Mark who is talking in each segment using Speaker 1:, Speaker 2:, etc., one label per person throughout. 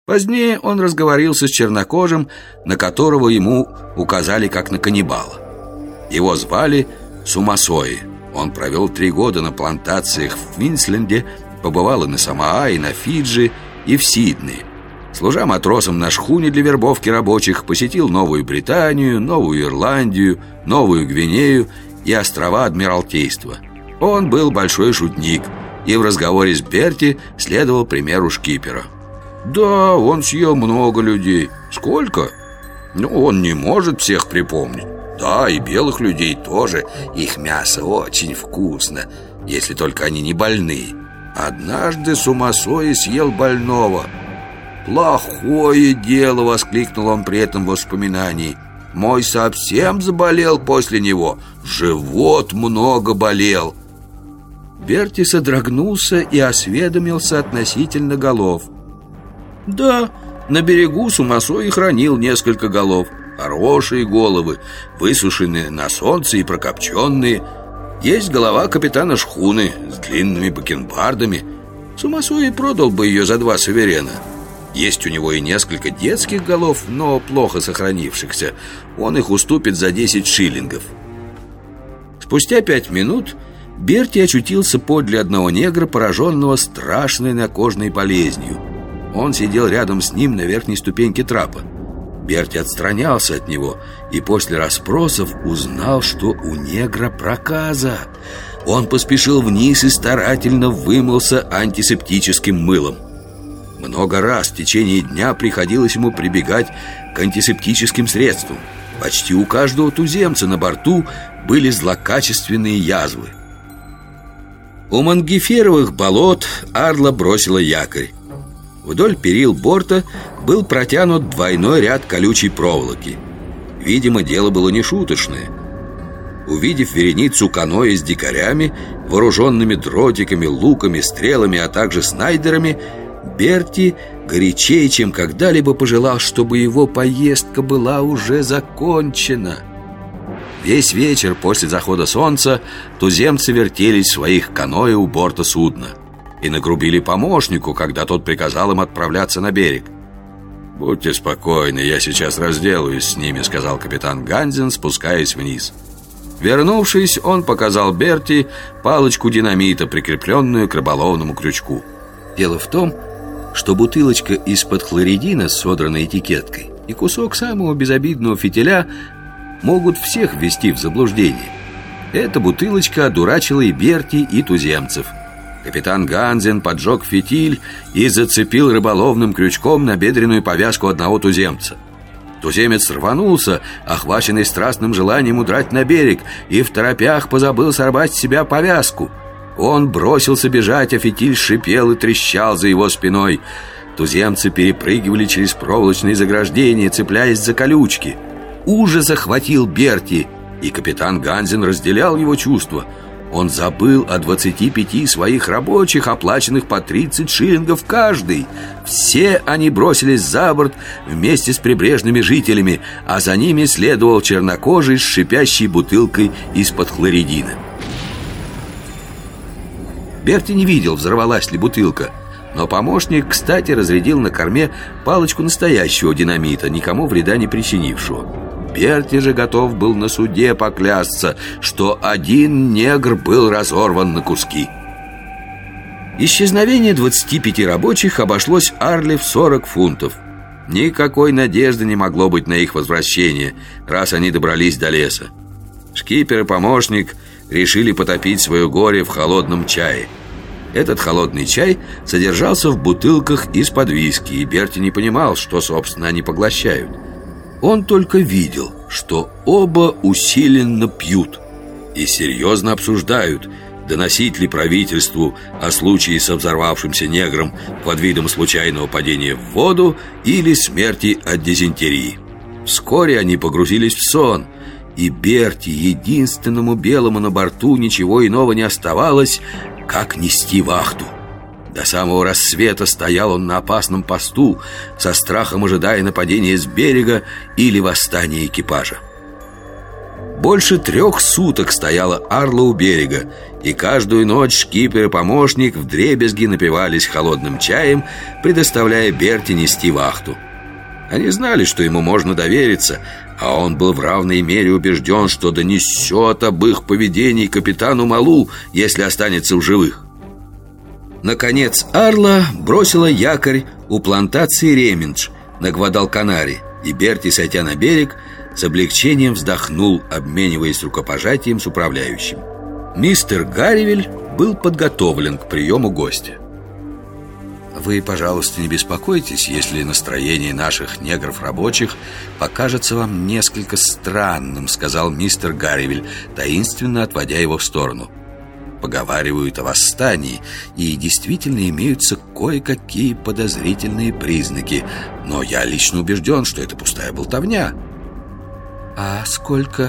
Speaker 1: Позднее он разговорился с чернокожим, на которого ему указали как на каннибала. Его звали Сумасои. Он провел 3 года на плантациях в Квинсленде, побывал и на Самоа, и на Фиджи, и в Сиднее. Служа матросом на шхуне для вербовки рабочих, посетил Новую Британию, Новую Ирландию, Новую Гвинею и острова Адмиралтейства. Он был большой шутник и в разговоре с Берти следовал примеру шкипера. «Да, он съел много людей. Сколько? Он не может всех припомнить. Да, и белых людей тоже. Их мясо очень вкусно, если только они не больны. Однажды Сумасои съел больного. Плохое дело!» — воскликнул он при этом в воспоминании. «Мой совсем заболел после него. Живот много болел». Берти содрогнулся и осведомился относительно голов. «Да, на берегу Сумасои хранил несколько голов. Хорошие головы, высушенные на солнце и прокопченные. Есть голова капитана шхуны с длинными бакенбардами. Сумасои продал бы ее за 2 суверена. Есть у него и несколько детских голов, но плохо сохранившихся. Он их уступит за 10 шиллингов». Спустя 5 минут Берти очутился подле одного негра, пораженного страшной накожной болезнью. Он сидел рядом с ним на верхней ступеньке трапа. Берти отстранялся от него и после расспросов узнал, что у негра проказа. Он поспешил вниз и старательно вымылся антисептическим мылом. Много раз в течение дня приходилось ему прибегать к антисептическим средствам. Почти у каждого туземца на борту были злокачественные язвы. У Мангиферовых болот Арла бросила якорь. Вдоль перил борта был протянут двойной ряд колючей проволоки. Видимо, дело было нешуточное. Увидев вереницу каноэ с дикарями, вооруженными дротиками, луками, стрелами, а также снайдерами, Берти горячее, чем когда-либо пожелал, чтобы его поездка была уже закончена. Весь вечер после захода солнца туземцы вертелись в своих каноэ у борта судна и нагрубили помощнику, когда тот приказал им отправляться на берег. «Будьте спокойны, я сейчас разделаюсь с ними», — сказал капитан Ганзен, спускаясь вниз. Вернувшись, он показал Берти палочку динамита, прикрепленную к рыболовному крючку. Дело в том, что бутылочка из-под хлоридина с содранной этикеткой и кусок самого безобидного фитиля могут всех ввести в заблуждение. Эта бутылочка одурачила и Берти, и туземцев. Капитан Ганзен поджег фитиль и зацепил рыболовным крючком набедренную повязку одного туземца. Туземец рванулся, охваченный страстным желанием удрать на берег, и в торопях позабыл сорвать с себя повязку. Он бросился бежать, а фитиль шипел и трещал за его спиной. Туземцы перепрыгивали через проволочные заграждения, цепляясь за колючки. Ужас охватил Берти, и капитан Ганзен разделял его чувства. Он забыл о 25 своих рабочих, оплаченных по 30 шиллингов каждый. Все они бросились за борт вместе с прибрежными жителями, а за ними следовал чернокожий с шипящей бутылкой из-под хлоридина. Берти не видел, взорвалась ли бутылка, но помощник, кстати, разрядил на корме палочку настоящего динамита, никому вреда не причинившего. Берти же готов был на суде поклясться, что один негр был разорван на куски. Исчезновение 25 рабочих обошлось Арле в 40 фунтов. Никакой надежды не могло быть на их возвращение, раз они добрались до леса. Шкипер и помощник решили потопить свое горе в холодном чае. Этот холодный чай содержался в бутылках из-под виски, и Берти не понимал, что, собственно, они поглощают. Он только видел, что оба усиленно пьют и серьезно обсуждают, доносить ли правительству о случае со взорвавшимся негром под видом случайного падения в воду или смерти от дизентерии. Вскоре они погрузились в сон, и Берти, единственному белому на борту, ничего иного не оставалось, как нести вахту. До самого рассвета стоял он на опасном посту, со страхом ожидая нападения с берега или восстания экипажа. Больше 3 суток стояла Арла у берега, и каждую ночь шкипер и помощник вдребезги напивались холодным чаем, предоставляя Берти нести вахту. Они знали, что ему можно довериться, а он был в равной мере убежден, что донесет об их поведении капитану Малу, если останется в живых. Наконец Арла бросила якорь у плантации Ремендж на Гвадалканаре, и Берти, сойдя на берег, с облегчением вздохнул, обмениваясь рукопожатием с управляющим. Мистер Гарривиль был подготовлен к приему гостя. «Вы, пожалуйста, не беспокойтесь, если настроение наших негров-рабочих покажется вам несколько странным», — сказал мистер Гарривиль, таинственно отводя его в сторону. «Поговаривают о восстании, и действительно имеются кое-какие подозрительные признаки, но я лично убежден, что это пустая болтовня». «А сколько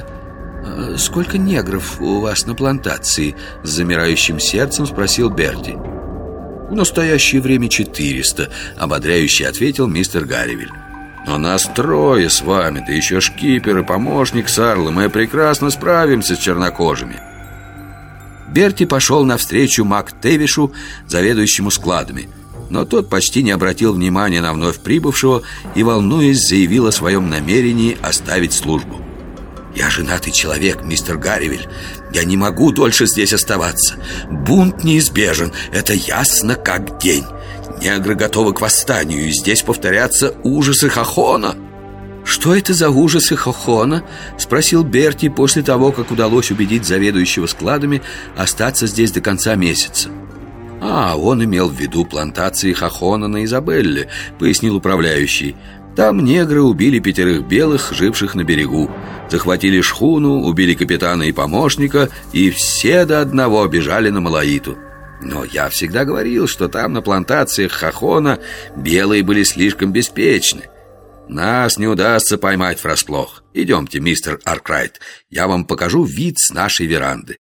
Speaker 1: негров у вас на плантации?» — с замирающим сердцем спросил Берти. «В настоящее время 400», — ободряюще ответил мистер Гарривиль. «Но нас 3 с вами, да еще шкипер и помощник с Арлы. Мы прекрасно справимся с чернокожими». Берти пошел навстречу МакТевишу, заведующему складами, но тот почти не обратил внимания на вновь прибывшего и, волнуясь, заявил о своем намерении оставить службу. «Я женатый человек, мистер Гарривиль. Я не могу дольше здесь оставаться. Бунт неизбежен, это ясно как день. Негры готовы к восстанию, и здесь повторятся ужасы Хохона». «Что это за ужасы Хохона?» — спросил Берти после того, как удалось убедить заведующего складами остаться здесь до конца месяца. Он имел в виду плантации Хохона на Изабелле», — пояснил управляющий. «Там негры убили 5 белых, живших на берегу, захватили шхуну, убили капитана и помощника, и все до одного бежали на Малаиту. Но я всегда говорил, что там на плантациях Хохона белые были слишком беспечны. Нас не удастся поймать врасплох. Идемте, мистер Аркрайт, я вам покажу вид с нашей веранды».